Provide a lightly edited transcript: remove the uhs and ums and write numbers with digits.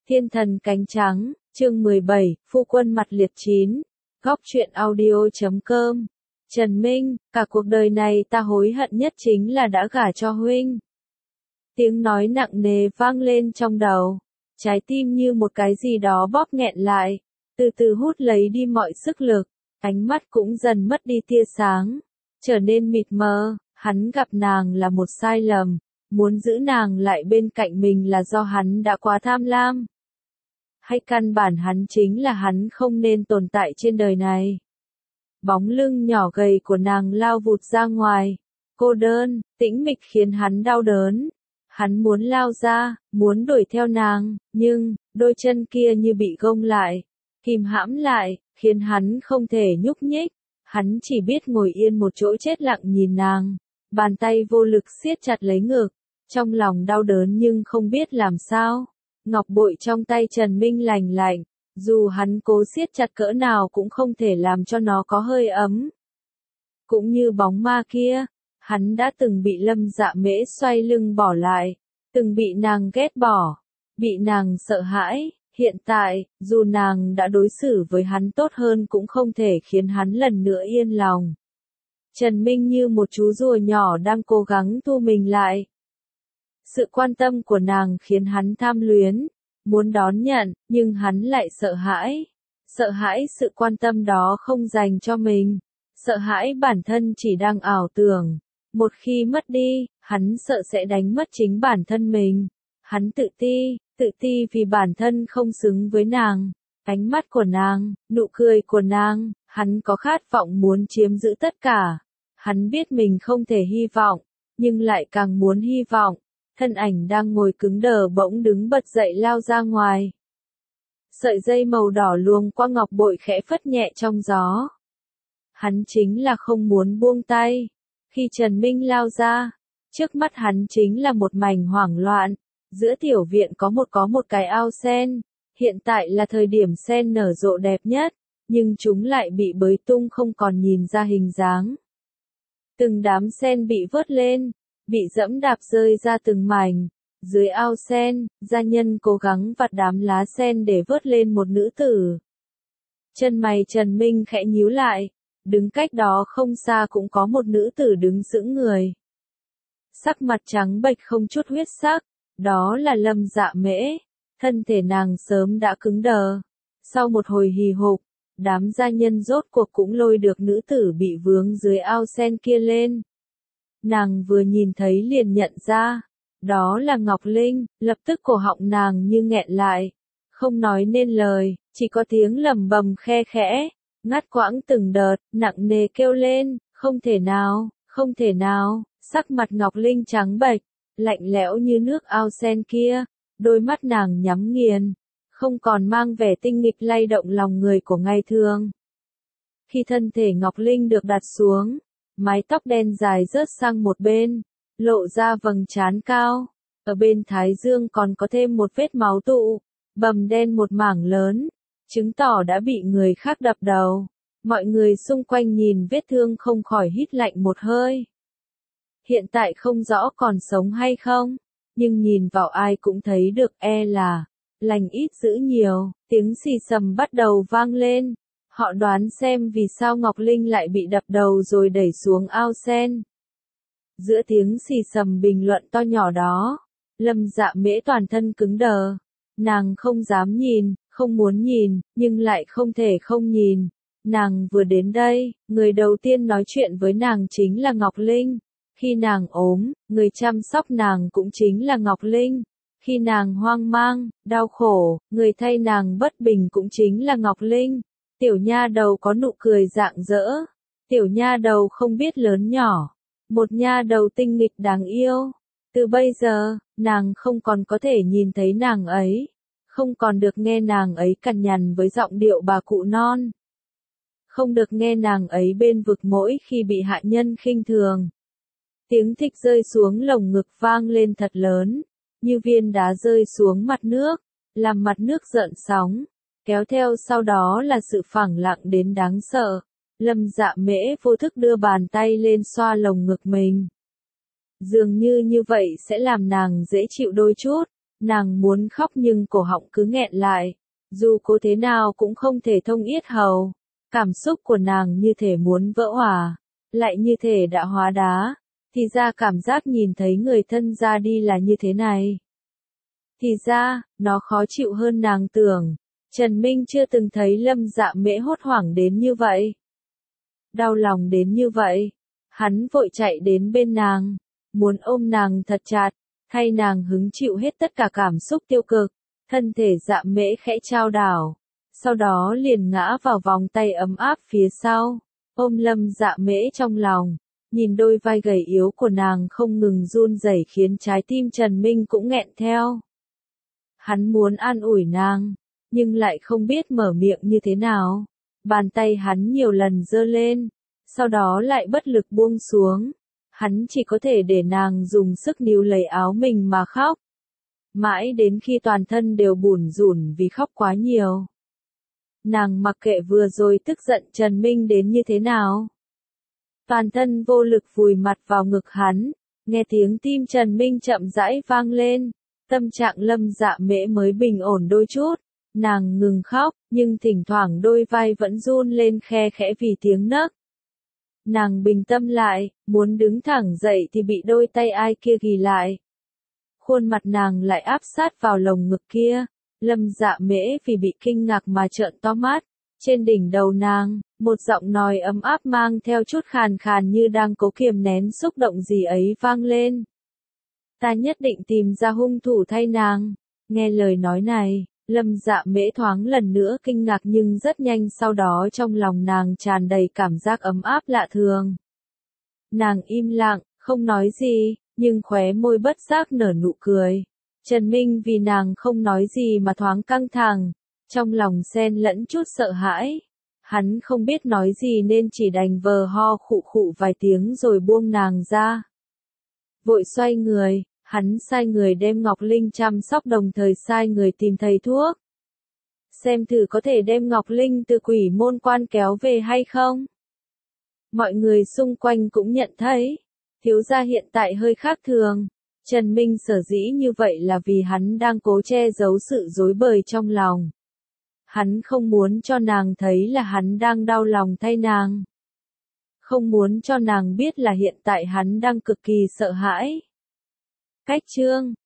Thiên thần cánh trắng, chương 17, phu quân mặt liệt 9. Góc truyện audio.com. Trần Minh, cả cuộc đời này ta hối hận nhất chính là đã gả cho huynh. Tiếng nói nặng nề vang lên trong đầu. Trái tim như một cái gì đó bóp nghẹn lại, từ từ hút lấy đi mọi sức lực, ánh mắt cũng dần mất đi tia sáng, trở nên mịt mờ. Hắn gặp nàng là một sai lầm, muốn giữ nàng lại bên cạnh mình là do hắn đã quá tham lam. Hay căn bản hắn chính là hắn không nên tồn tại trên đời này. Bóng lưng nhỏ gầy của nàng lao vụt ra ngoài, cô đơn, tĩnh mịch khiến hắn đau đớn. Hắn muốn lao ra, muốn đuổi theo nàng, nhưng, đôi chân kia như bị gông lại, kìm hãm lại, khiến hắn không thể nhúc nhích. Hắn chỉ biết ngồi yên một chỗ chết lặng nhìn nàng, bàn tay vô lực siết chặt lấy ngực, trong lòng đau đớn nhưng không biết làm sao. Ngọc bội trong tay Trần Minh lành lạnh, dù hắn cố siết chặt cỡ nào cũng không thể làm cho nó có hơi ấm. Cũng như bóng ma kia, hắn đã từng bị Lâm Dạ Mễ xoay lưng bỏ lại, từng bị nàng ghét bỏ, bị nàng sợ hãi. Hiện tại, dù nàng đã đối xử với hắn tốt hơn cũng không thể khiến hắn lần nữa yên lòng. Trần Minh như một chú rùa nhỏ đang cố gắng thu mình lại. Sự quan tâm của nàng khiến hắn tham luyến, muốn đón nhận, nhưng hắn lại sợ hãi. Sợ hãi sự quan tâm đó không dành cho mình, sợ hãi bản thân chỉ đang ảo tưởng. Một khi mất đi, hắn sợ sẽ đánh mất chính bản thân mình. Hắn tự ti vì bản thân không xứng với nàng. Ánh mắt của nàng, nụ cười của nàng, hắn có khát vọng muốn chiếm giữ tất cả. Hắn biết mình không thể hy vọng, nhưng lại càng muốn hy vọng. Thân ảnh đang ngồi cứng đờ bỗng đứng bật dậy lao ra ngoài. Sợi dây màu đỏ luông qua ngọc bội khẽ phất nhẹ trong gió. Hắn chính là không muốn buông tay. Khi Trần Minh lao ra, trước mắt hắn chính là một mảnh hoảng loạn. Giữa tiểu viện có một cái ao sen. Hiện tại là thời điểm sen nở rộ đẹp nhất, nhưng chúng lại bị bới tung không còn nhìn ra hình dáng. Từng đám sen bị vớt lên, bị dẫm đạp rơi ra từng mảnh. Dưới ao sen, gia nhân cố gắng vặt đám lá sen để vớt lên một nữ tử. Chân mày Trần Minh khẽ nhíu lại, đứng cách đó không xa cũng có một nữ tử đứng sững người. Sắc mặt trắng bệch không chút huyết sắc, đó là Lâm Dạ Mễ. Thân thể nàng sớm đã cứng đờ. Sau một hồi hì hục, đám gia nhân rốt cuộc cũng lôi được nữ tử bị vướng dưới ao sen kia lên. Nàng vừa nhìn thấy liền nhận ra, đó là Ngọc Linh, lập tức cổ họng nàng như nghẹn lại, không nói nên lời, chỉ có tiếng lầm bầm khe khẽ, ngắt quãng từng đợt, nặng nề kêu lên, không thể nào, sắc mặt Ngọc Linh trắng bệch, lạnh lẽo như nước ao sen kia, đôi mắt nàng nhắm nghiền, không còn mang vẻ tinh nghịch lay động lòng người của ngày thường. Khi thân thể Ngọc Linh được đặt xuống, mái tóc đen dài rớt sang một bên, lộ ra vầng trán cao, ở bên thái dương còn có thêm một vết máu tụ, bầm đen một mảng lớn, chứng tỏ đã bị người khác đập đầu. Mọi người xung quanh nhìn vết thương không khỏi hít lạnh một hơi. Hiện tại không rõ còn sống hay không, nhưng nhìn vào ai cũng thấy được là lành ít dữ nhiều. Tiếng xì xầm bắt đầu vang lên. Họ đoán xem vì sao Ngọc Linh lại bị đập đầu rồi đẩy xuống ao sen. Giữa tiếng xì xầm bình luận to nhỏ đó, Lâm Dạ Mễ toàn thân cứng đờ. Nàng không dám nhìn, không muốn nhìn, nhưng lại không thể không nhìn. Nàng vừa đến đây, người đầu tiên nói chuyện với nàng chính là Ngọc Linh. Khi nàng ốm, người chăm sóc nàng cũng chính là Ngọc Linh. Khi nàng hoang mang, đau khổ, người thay nàng bất bình cũng chính là Ngọc Linh. Tiểu nha đầu có nụ cười rạng rỡ. Tiểu nha đầu không biết lớn nhỏ. Một nha đầu tinh nghịch đáng yêu. Từ bây giờ, nàng không còn có thể nhìn thấy nàng ấy. Không còn được nghe nàng ấy cằn nhằn với giọng điệu bà cụ non. Không được nghe nàng ấy bên vực mỗi khi bị hạ nhân khinh thường. Tiếng thịch rơi xuống lồng ngực vang lên thật lớn, như viên đá rơi xuống mặt nước, làm mặt nước gợn sóng, kéo theo sau đó là sự phẳng lặng đến đáng sợ. Lâm Dạ Mễ vô thức đưa bàn tay lên xoa lồng ngực mình. Dường như vậy sẽ làm nàng dễ chịu đôi chút, Nàng muốn khóc nhưng cổ họng cứ nghẹn lại, dù cố thế nào cũng không thể thông yết hầu. Cảm xúc của nàng như thể muốn vỡ hòa, lại như thể đã hóa đá. Thì ra cảm giác nhìn thấy người thân ra đi là như thế này. Thì ra, nó khó chịu hơn nàng tưởng. Trần Minh chưa từng thấy Lâm Dạ Mễ hốt hoảng đến như vậy. Đau lòng đến như vậy. Hắn vội chạy đến bên nàng, muốn ôm nàng thật chặt, thay nàng hứng chịu hết tất cả cảm xúc tiêu cực. Thân thể Dạ Mễ khẽ chao đảo, sau đó liền ngã vào vòng tay ấm áp phía sau, ôm Lâm Dạ Mễ trong lòng, nhìn đôi vai gầy yếu của nàng không ngừng run rẩy khiến trái tim Trần Minh cũng nghẹn theo. Hắn muốn an ủi nàng, nhưng lại không biết mở miệng như thế nào. Bàn tay hắn nhiều lần giơ lên, sau đó lại bất lực buông xuống. Hắn chỉ có thể để nàng dùng sức níu lấy áo mình mà khóc. Mãi đến khi toàn thân đều bủn rủn vì khóc quá nhiều. Nàng mặc kệ vừa rồi tức giận Trần Minh đến như thế nào. Toàn thân vô lực vùi mặt vào ngực hắn, nghe tiếng tim Trần Minh chậm rãi vang lên. Tâm trạng Lâm Dạ Mễ mới bình ổn đôi chút. Nàng ngừng khóc, nhưng thỉnh thoảng đôi vai vẫn run lên khe khẽ vì tiếng nấc. Nàng bình tâm lại, muốn đứng thẳng dậy thì bị đôi tay ai kia ghì lại. Khuôn mặt nàng lại áp sát vào lồng ngực kia. Lâm Dạ Mễ vì bị kinh ngạc mà trợn to mắt. Trên đỉnh đầu nàng, một giọng nói ấm áp mang theo chút khàn khàn như đang cố kiềm nén xúc động gì ấy vang lên. Ta nhất định tìm ra hung thủ thay nàng. Nghe lời nói này, Lâm Dạ Mễ thoáng lần nữa kinh ngạc nhưng rất nhanh sau đó trong lòng nàng tràn đầy cảm giác ấm áp lạ thường. Nàng im lặng, không nói gì, nhưng khóe môi bất giác nở nụ cười. Trần Minh vì nàng không nói gì mà thoáng căng thẳng, trong lòng xen lẫn chút sợ hãi. Hắn không biết nói gì nên chỉ đành vờ ho khụ khụ vài tiếng rồi buông nàng ra. Vội xoay người, hắn sai người đem Ngọc Linh chăm sóc đồng thời sai người tìm thầy thuốc. Xem thử có thể đem Ngọc Linh từ Quỷ Môn Quan kéo về hay không. Mọi người xung quanh cũng nhận thấy, thiếu gia hiện tại hơi khác thường. Trần Minh sở dĩ như vậy là vì hắn đang cố che giấu sự rối bời trong lòng. Hắn không muốn cho nàng thấy là hắn đang đau lòng thay nàng. Không muốn cho nàng biết là hiện tại hắn đang cực kỳ sợ hãi. Cách chương